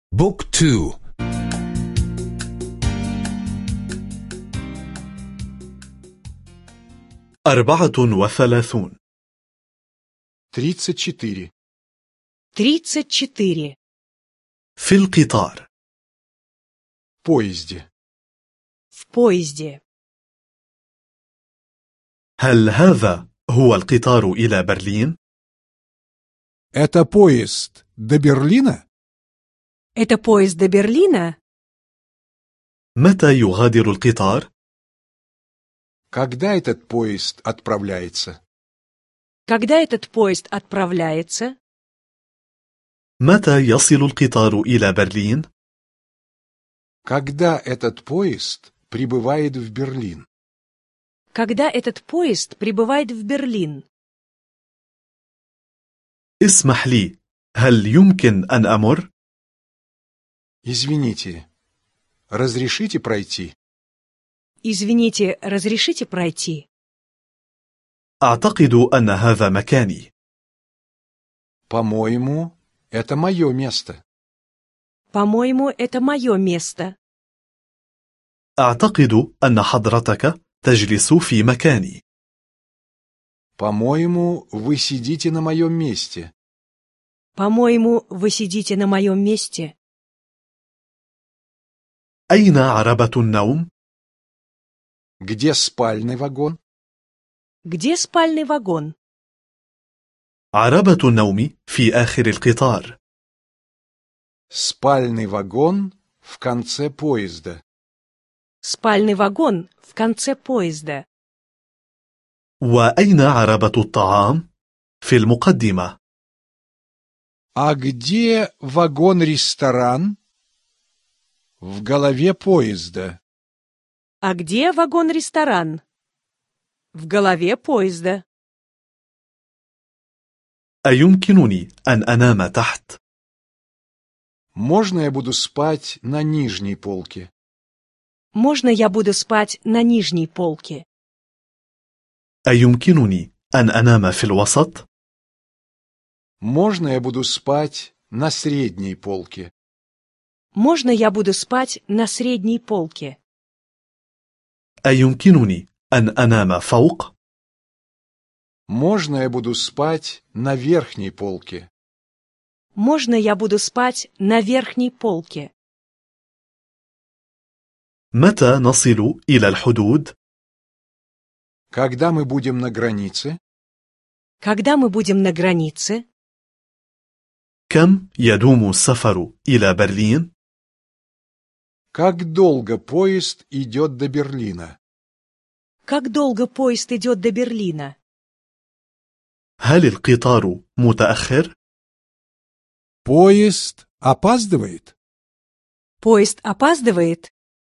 بوك 2. 34. 34. 34. في القطار. В поезде. В поезде. هل هذا هو القطار إلى برلين؟ Это поезд до Берлина? Это поезд до Берлина? متى يغادر القطار؟ Когда этот поезд отправляется? Когда этот поезд отправляется? متى يصل القطار إلى برلين؟ Когда этот поезд прибывает в Берлин? Когда этот поезд прибывает в Берлин? اسمح لي، هل يمكن أن أمر؟ Извините, разрешите пройти? Извините, разрешите пройти? أعتقد أن هذا مكاني. По-моему, это мое место. По-моему, это мое место. أعتقد أن حضرتك تجلس في مكاني. По-моему, вы сидите на моем месте. По-моему, вы сидите на моем месте. أين عربة النوم؟ Где спальный вагон? Где спальный вагон? عربة النوم في آخر القطار. Спальный вагон в конце поезда. Спальный вагон в конце поезда. وأين عربة الطعام؟ في المقدمة. А где вагон-ресторан? В голове поезда. А где вагон-ресторан? В голове поезда. أيمكنني أن أنام تحت؟ Можно я буду спать на нижней полке? Можно я буду спать на нижней полке? أيمكنني أن أنام في الوسط؟ Можно я буду спать на средней полке? Можно я буду спать на средней полке? أيمكنني أن أنام فوق؟ Можно я буду спать на верхней полке? Можно я буду спать на верхней полке? متى نصل إلى الحدود؟ Когда мы будем на границе? Когда мы будем на границе? كم يدوم السفر إلى برلين؟ Как долго поезд идет до Берлина? Как долго поезд идет до Берлина? هل القطار متأخر؟ Поезд опаздывает? Поезд опаздывает?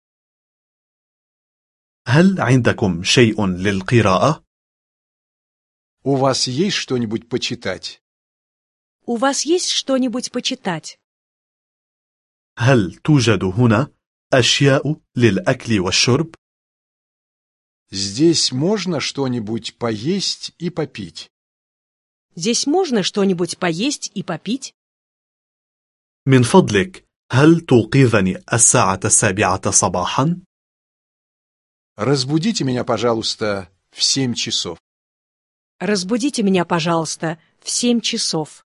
هل عندكم شيء للقراءة؟ У вас есть что-нибудь почитать? У вас есть что-нибудь почитать? هل توجد هنا أشياء للأكل والشرب؟ Здесь можно что-нибудь поесть и попить? Здесь можно что-нибудь поесть и попить? من فضلك، هل توقظني الساعة 7 صباحا؟ Разбудите меня, пожалуйста, в 7 часов. Разбудите меня, пожалуйста, в 7 часов.